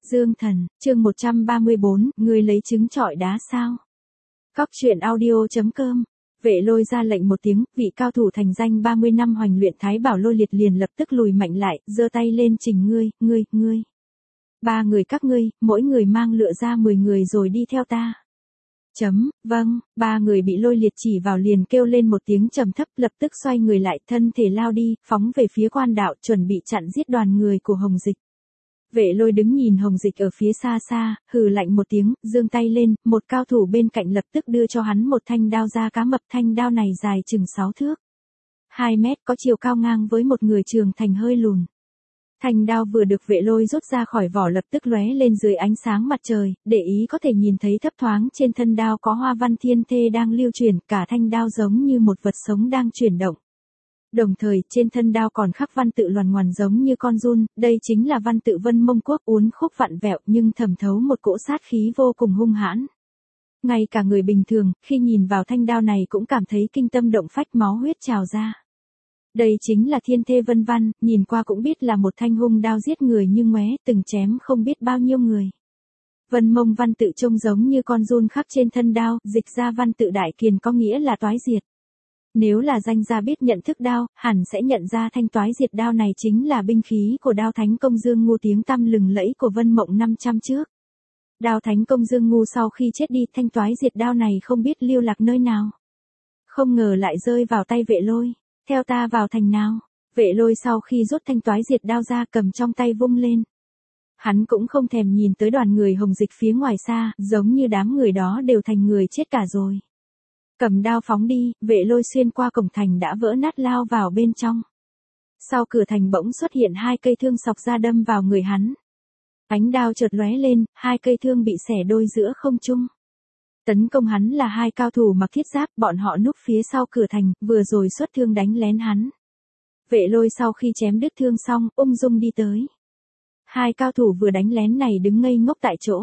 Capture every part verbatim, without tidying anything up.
Dương Thần, chương một trăm ba mươi bốn, ngươi lấy trứng trọi đá sao? Cóc truyện audio chấm com. Vệ Lôi ra lệnh một tiếng, vị cao thủ thành danh ba mươi năm hoành luyện Thái Bảo Lôi Liệt liền lập tức lùi mạnh lại, giơ tay lên trình ngươi, ngươi, ngươi. Ba người các ngươi, mỗi người mang lựa ra mười người rồi đi theo ta. Chấm, vâng, ba người bị Lôi Liệt chỉ vào liền kêu lên một tiếng trầm thấp, lập tức xoay người lại, thân thể lao đi, phóng về phía quan đạo, chuẩn bị chặn giết đoàn người của Hồng Dịch. Vệ Lôi đứng nhìn Hồng Dịch ở phía xa xa, hừ lạnh một tiếng, giương tay lên, một cao thủ bên cạnh lập tức đưa cho hắn một thanh đao da cá mập, thanh đao này dài chừng sáu thước. hai mét, có chiều cao ngang với một người trưởng thành hơi lùn. Thanh đao vừa được Vệ Lôi rút ra khỏi vỏ lập tức lóe lên dưới ánh sáng mặt trời, để ý có thể nhìn thấy thấp thoáng trên thân đao có hoa văn thiên thê đang lưu chuyển, cả thanh đao giống như một vật sống đang chuyển động. Đồng thời, trên thân đao còn khắc văn tự loằn ngoằn giống như con giun, đây chính là văn tự Vân Mông Quốc, uốn khúc vặn vẹo nhưng thẩm thấu một cỗ sát khí vô cùng hung hãn. Ngay cả người bình thường, khi nhìn vào thanh đao này cũng cảm thấy kinh tâm động phách, máu huyết trào ra. Đây chính là thiên thê vân văn, nhìn qua cũng biết là một thanh hung đao giết người như ngoé, từng chém không biết bao nhiêu người. Vân Mông văn tự trông giống như con giun khắc trên thân đao, dịch ra văn tự đại kiền có nghĩa là toái diệt. Nếu là danh gia biết nhận thức đao, hẳn sẽ nhận ra thanh toái diệt đao này chính là binh khí của đao thánh công Dương Ngu tiếng tăm lừng lẫy của Vân Mộng năm trăm trước. Đao thánh công Dương Ngu sau khi chết đi, thanh toái diệt đao này không biết lưu lạc nơi nào. Không ngờ lại rơi vào tay Vệ Lôi, theo ta vào thành nào. Vệ Lôi sau khi rút thanh toái diệt đao ra cầm trong tay vung lên. Hắn cũng không thèm nhìn tới đoàn người Hồng Dịch phía ngoài xa, giống như đám người đó đều thành người chết cả rồi. Cầm đao phóng đi, Vệ Lôi xuyên qua cổng thành đã vỡ nát lao vào bên trong. Sau cửa thành bỗng xuất hiện hai cây thương sọc ra đâm vào người hắn. Ánh đao chợt lóe lên, hai cây thương bị xẻ đôi giữa không trung. Tấn công hắn là hai cao thủ mặc thiết giáp, bọn họ núp phía sau cửa thành, vừa rồi xuất thương đánh lén hắn. Vệ Lôi sau khi chém đứt thương xong, ung dung đi tới. Hai cao thủ vừa đánh lén này đứng ngây ngốc tại chỗ.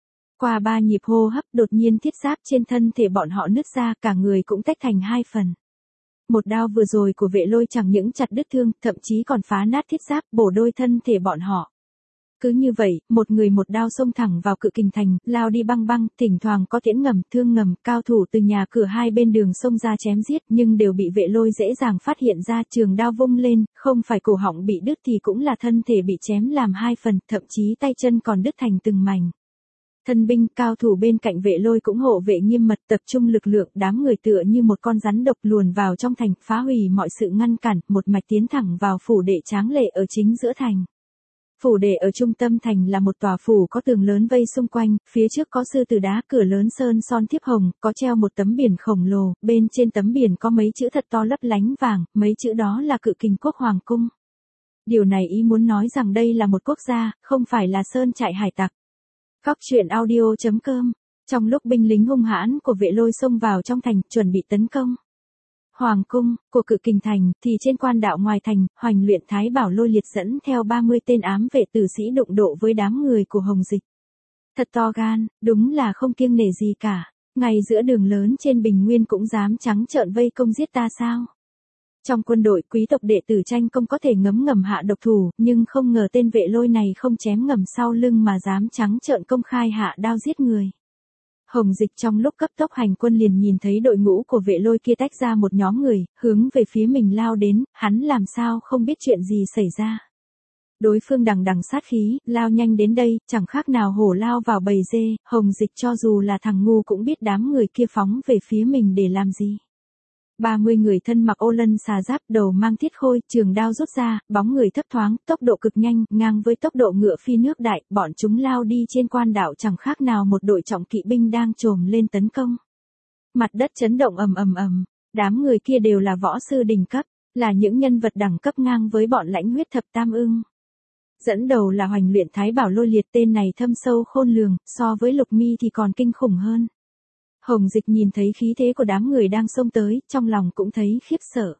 Qua ba nhịp hô hấp, đột nhiên thiết giáp trên thân thể bọn họ nứt ra, cả người cũng tách thành hai phần. Một đao vừa rồi của Vệ Lôi chẳng những chặt đứt thương, thậm chí còn phá nát thiết giáp, bổ đôi thân thể bọn họ. Cứ như vậy, một người một đao xông thẳng vào Cự Kình Thành, lao đi băng băng, thỉnh thoảng có tiễn ngầm, thương ngầm, cao thủ từ nhà cửa hai bên đường xông ra chém giết, nhưng đều bị Vệ Lôi dễ dàng phát hiện ra, trường đao vung lên, không phải cổ họng bị đứt thì cũng là thân thể bị chém làm hai phần, thậm chí tay chân còn đứt thành từng mảnh. Thân binh cao thủ bên cạnh Vệ Lôi cũng hộ vệ nghiêm mật, tập trung lực lượng, đám người tựa như một con rắn độc luồn vào trong thành, phá hủy mọi sự ngăn cản, một mạch tiến thẳng vào phủ đệ tráng lệ ở chính giữa thành. Phủ đệ ở trung tâm thành là một tòa phủ có tường lớn vây xung quanh, phía trước có sư tử đá, cửa lớn sơn son thiếp hồng, có treo một tấm biển khổng lồ, bên trên tấm biển có mấy chữ thật to lấp lánh vàng, mấy chữ đó là Cự Kình Quốc Hoàng Cung. Điều này ý muốn nói rằng đây là một quốc gia, không phải là sơn trại hải tặc. Cóc truyện audio chấm com. Trong lúc binh lính hung hãn của Vệ Lôi xông vào trong thành, chuẩn bị tấn công Hoàng cung của Cự Kình Thành, thì trên quan đạo ngoài thành, hoành luyện Thái Bảo Lôi Liệt dẫn theo ba mươi tên ám vệ tử sĩ đụng độ với đám người của Hồng Dịch. Thật to gan, đúng là không kiêng nể gì cả. Ngay giữa đường lớn trên Bình Nguyên cũng dám trắng trợn vây công giết ta sao? Trong quân đội, quý tộc đệ tử tranh công có thể ngấm ngầm hạ độc thủ, nhưng không ngờ tên Vệ Lôi này không chém ngầm sau lưng mà dám trắng trợn công khai hạ đao giết người. Hồng Dịch trong lúc cấp tốc hành quân liền nhìn thấy đội ngũ của Vệ Lôi kia tách ra một nhóm người, hướng về phía mình lao đến, hắn làm sao không biết chuyện gì xảy ra. Đối phương đằng đằng sát khí, lao nhanh đến đây, chẳng khác nào hổ lao vào bầy dê, Hồng Dịch cho dù là thằng ngu cũng biết đám người kia phóng về phía mình để làm gì. ba mươi người thân mặc ô lân xà giáp, đầu mang thiết khôi, trường đao rút ra, bóng người thấp thoáng, tốc độ cực nhanh, ngang với tốc độ ngựa phi nước đại, bọn chúng lao đi trên quan đảo chẳng khác nào một đội trọng kỵ binh đang trồm lên tấn công. Mặt đất chấn động ầm ầm ầm, đám người kia đều là võ sư đỉnh cấp, là những nhân vật đẳng cấp ngang với bọn lãnh huyết thập tam ưng. Dẫn đầu là hoành luyện Thái Bảo Lôi Liệt, tên này thâm sâu khôn lường, so với Lục Mi thì còn kinh khủng hơn. Hồng Dịch nhìn thấy khí thế của đám người đang xông tới, trong lòng cũng thấy khiếp sợ.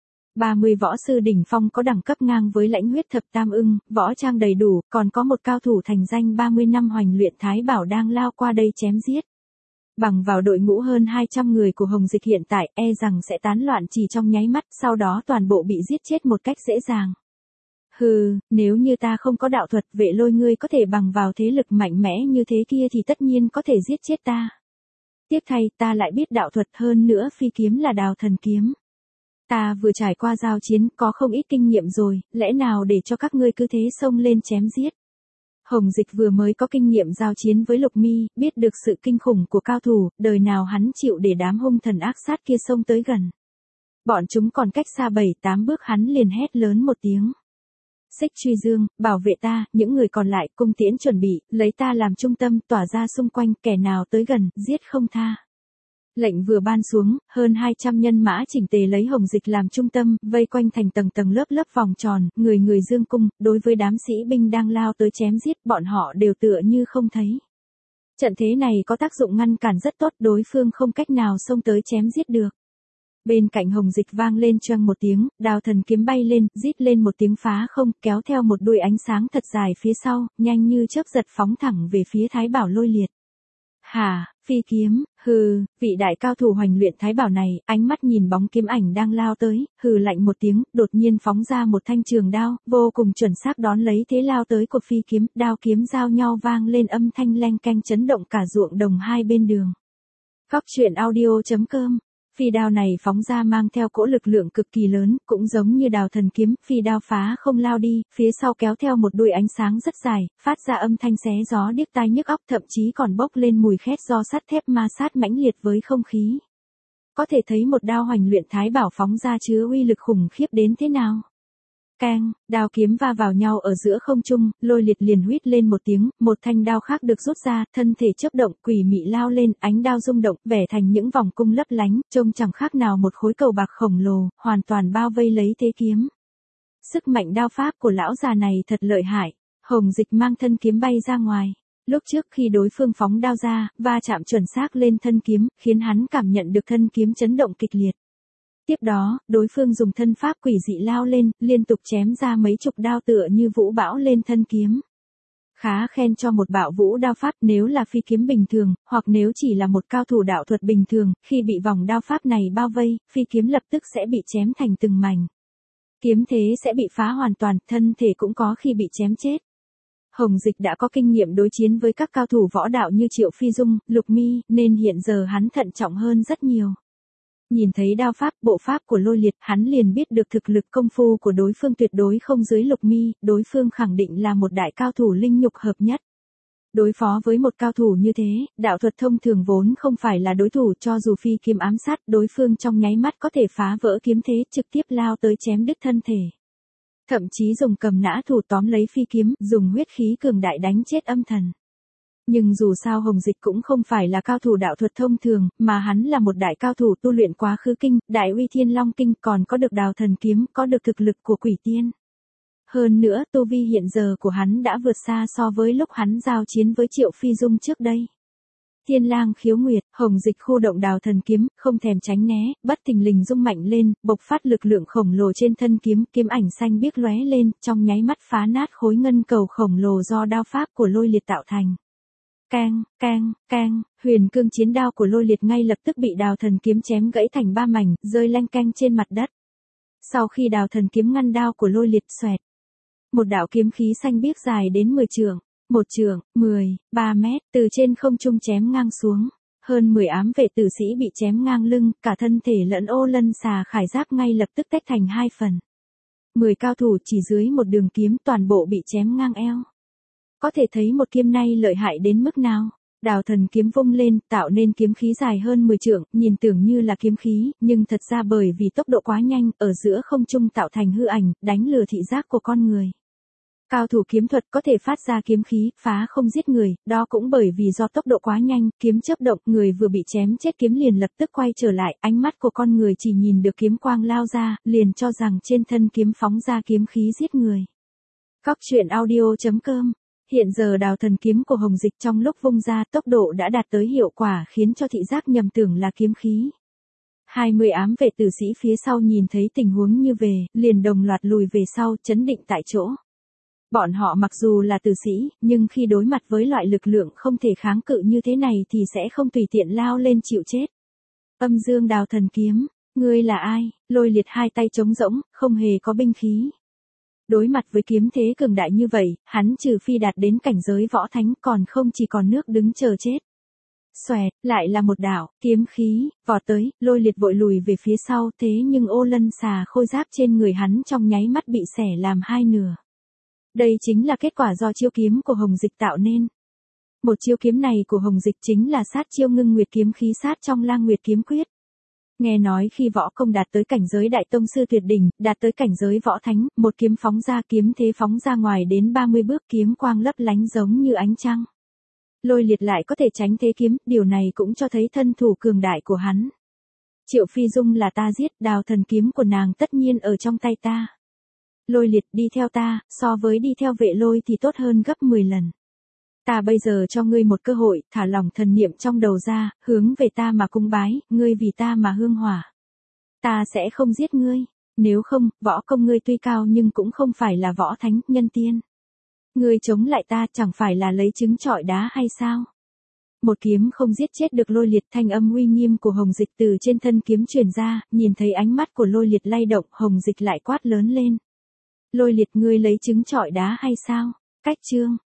ba mươi võ sư đỉnh phong có đẳng cấp ngang với lãnh huyết thập tam ưng, võ trang đầy đủ, còn có một cao thủ thành danh ba mươi năm hoành luyện Thái Bảo đang lao qua đây chém giết. Bằng vào đội ngũ hơn hai trăm người của Hồng Dịch hiện tại, e rằng sẽ tán loạn chỉ trong nháy mắt, sau đó toàn bộ bị giết chết một cách dễ dàng. Hừ, nếu như ta không có đạo thuật, Vệ Lôi ngươi có thể bằng vào thế lực mạnh mẽ như thế kia thì tất nhiên có thể giết chết ta. Tiếc thay, ta lại biết đạo thuật, hơn nữa phi kiếm là Đào Thần kiếm. Ta vừa trải qua giao chiến, có không ít kinh nghiệm rồi, lẽ nào để cho các ngươi cứ thế xông lên chém giết. Hồng Dịch vừa mới có kinh nghiệm giao chiến với Lục Mi, biết được sự kinh khủng của cao thủ, đời nào hắn chịu để đám hung thần ác sát kia xông tới gần. Bọn chúng còn cách xa bảy tám bước, hắn liền hét lớn một tiếng. Xích Truy Dương, bảo vệ ta, những người còn lại cung tiễn chuẩn bị, lấy ta làm trung tâm, tỏa ra xung quanh, kẻ nào tới gần, giết không tha. Lệnh vừa ban xuống, hơn hai trăm nhân mã chỉnh tề lấy Hồng Dịch làm trung tâm, vây quanh thành tầng tầng lớp lớp vòng tròn, người người dương cung, đối với đám sĩ binh đang lao tới chém giết, bọn họ đều tựa như không thấy. Trận thế này có tác dụng ngăn cản rất tốt, đối phương không cách nào xông tới chém giết được. Bên cạnh Hồng Dịch vang lên choang một tiếng, Đào Thần kiếm bay lên, rít lên một tiếng phá không, kéo theo một đuôi ánh sáng thật dài phía sau, nhanh như chớp giật phóng thẳng về phía Thái Bảo Lôi Liệt. Hả, phi kiếm, hừ, vị đại cao thủ hoành luyện Thái Bảo này, ánh mắt nhìn bóng kiếm ảnh đang lao tới, hừ lạnh một tiếng, đột nhiên phóng ra một thanh trường đao, vô cùng chuẩn xác đón lấy thế lao tới của phi kiếm, đao kiếm giao nhau vang lên âm thanh leng keng chấn động cả ruộng đồng hai bên đường. Góc truyện audio chấm com. Phi đao này phóng ra mang theo cỗ lực lượng cực kỳ lớn, cũng giống như Đào Thần kiếm, phi đao phá không lao đi, phía sau kéo theo một đuôi ánh sáng rất dài, phát ra âm thanh xé gió điếc tai nhức óc, thậm chí còn bốc lên mùi khét do sắt thép ma sát mãnh liệt với không khí. Có thể thấy một đao hoành luyện Thái Bảo phóng ra chứa uy lực khủng khiếp đến thế nào. Keng, đao kiếm va vào nhau ở giữa không trung, Lôi Liệt liền huýt lên một tiếng, một thanh đao khác được rút ra, thân thể chớp động, quỷ mị lao lên, ánh đao rung động, vẽ thành những vòng cung lấp lánh, trông chẳng khác nào một khối cầu bạc khổng lồ, hoàn toàn bao vây lấy thế kiếm. Sức mạnh đao pháp của lão già này thật lợi hại. Hồng Dịch mang thân kiếm bay ra ngoài. Lúc trước khi đối phương phóng đao ra, va chạm chuẩn xác lên thân kiếm, khiến hắn cảm nhận được thân kiếm chấn động kịch liệt. Tiếp đó, đối phương dùng thân pháp quỷ dị lao lên, liên tục chém ra mấy chục đao tựa như vũ bão lên thân kiếm. Khá khen cho một bạo vũ đao pháp, nếu là phi kiếm bình thường, hoặc nếu chỉ là một cao thủ đạo thuật bình thường, khi bị vòng đao pháp này bao vây, phi kiếm lập tức sẽ bị chém thành từng mảnh. Kiếm thế sẽ bị phá hoàn toàn, thân thể cũng có khi bị chém chết. Hồng Dịch đã có kinh nghiệm đối chiến với các cao thủ võ đạo như Triệu Phi Dung, Lục Mi, nên hiện giờ hắn thận trọng hơn rất nhiều. Nhìn thấy đao pháp, bộ pháp của Lôi Liệt, hắn liền biết được thực lực công phu của đối phương tuyệt đối không dưới Lục Mi, đối phương khẳng định là một đại cao thủ linh nhục hợp nhất. Đối phó với một cao thủ như thế, đạo thuật thông thường vốn không phải là đối thủ, cho dù phi kiếm ám sát, đối phương trong nháy mắt có thể phá vỡ kiếm thế, trực tiếp lao tới chém đứt thân thể. Thậm chí dùng cầm nã thủ tóm lấy phi kiếm, dùng huyết khí cường đại đánh chết âm thần. Nhưng dù sao Hồng Dịch cũng không phải là cao thủ đạo thuật thông thường, mà hắn là một đại cao thủ tu luyện quá khứ kinh, đại uy thiên long kinh, còn có được Đào Thần kiếm, có được thực lực của quỷ tiên. Hơn nữa, tu vi hiện giờ của hắn đã vượt xa so với lúc hắn giao chiến với Triệu Phi Dung trước đây. Thiên Lang khiếu nguyệt, Hồng Dịch khu động Đào Thần kiếm, không thèm tránh né, bất thình lình rung mạnh lên, bộc phát lực lượng khổng lồ trên thân kiếm, kiếm ảnh xanh biếc lóe lên, trong nháy mắt phá nát khối ngân cầu khổng lồ do đao pháp của Lôi Liệt tạo thành. Keng, keng, keng, huyền cương chiến đao của Lôi Liệt ngay lập tức bị Đào Thần kiếm chém gãy thành ba mảnh, rơi leng keng trên mặt đất. Sau khi Đào Thần kiếm ngăn đao của Lôi Liệt, xoẹt, một đạo kiếm khí xanh biếc dài đến mười trượng, một trượng, mười, ba mét, từ trên không trung chém ngang xuống. Hơn mười ám vệ tử sĩ bị chém ngang lưng, cả thân thể lẫn ô lân xà khải giáp ngay lập tức tách thành hai phần. Mười cao thủ chỉ dưới một đường kiếm toàn bộ bị chém ngang eo. Có thể thấy một kiếm này lợi hại đến mức nào. Đào Thần kiếm vung lên, tạo nên kiếm khí dài hơn mười trượng, nhìn tưởng như là kiếm khí, nhưng thật ra bởi vì tốc độ quá nhanh, ở giữa không trung tạo thành hư ảnh, đánh lừa thị giác của con người. Cao thủ kiếm thuật có thể phát ra kiếm khí, phá không giết người, đó cũng bởi vì do tốc độ quá nhanh, kiếm chớp động, người vừa bị chém chết kiếm liền lập tức quay trở lại, ánh mắt của con người chỉ nhìn được kiếm quang lao ra, liền cho rằng trên thân kiếm phóng ra kiếm khí giết người. Góc truyện audio chấm com. Hiện giờ Đào Thần kiếm của Hồng Dịch trong lúc vung ra, tốc độ đã đạt tới hiệu quả khiến cho thị giác nhầm tưởng là kiếm khí. hai mươi ám vệ tử sĩ phía sau nhìn thấy tình huống như về, liền đồng loạt lùi về sau, chấn định tại chỗ. Bọn họ mặc dù là tử sĩ, nhưng khi đối mặt với loại lực lượng không thể kháng cự như thế này thì sẽ không tùy tiện lao lên chịu chết. Âm dương Đào Thần kiếm, ngươi là ai? Lôi Liệt hai tay trống rỗng, không hề có binh khí. Đối mặt với kiếm thế cường đại như vậy, hắn trừ phi đạt đến cảnh giới võ thánh còn không chỉ còn nước đứng chờ chết. Xoẹt, lại là một đạo, kiếm khí, vọt tới, Lôi Liệt vội lùi về phía sau thế nhưng ô lân xà khôi giáp trên người hắn trong nháy mắt bị xẻ làm hai nửa. Đây chính là kết quả do chiêu kiếm của Hồng Dịch tạo nên. Một chiêu kiếm này của Hồng Dịch chính là sát chiêu ngưng nguyệt kiếm khí sát trong Lang Nguyệt kiếm quyết. Nghe nói khi võ công đạt tới cảnh giới đại tông sư tuyệt đỉnh, đạt tới cảnh giới võ thánh, một kiếm phóng ra kiếm thế phóng ra ngoài đến ba mươi bước kiếm quang lấp lánh giống như ánh trăng. Lôi Liệt lại có thể tránh thế kiếm, điều này cũng cho thấy thân thủ cường đại của hắn. Triệu Phi Dung là ta giết, đào thần kiếm của nàng tất nhiên ở trong tay ta. Lôi Liệt đi theo ta, so với đi theo Vệ Lôi thì tốt hơn gấp mười lần. Ta bây giờ cho ngươi một cơ hội, thả lỏng thần niệm trong đầu ra, hướng về ta mà cung bái, ngươi vì ta mà hương hỏa. Ta sẽ không giết ngươi, nếu không, võ công ngươi tuy cao nhưng cũng không phải là võ thánh, nhân tiên. Ngươi chống lại ta chẳng phải là lấy trứng trọi đá hay sao? Một kiếm không giết chết được Lôi Liệt, thanh âm uy nghiêm của Hồng Dịch từ trên thân kiếm truyền ra, nhìn thấy ánh mắt của Lôi Liệt lay động, Hồng Dịch lại quát lớn lên. Lôi Liệt, ngươi lấy trứng trọi đá hay sao? Cách chương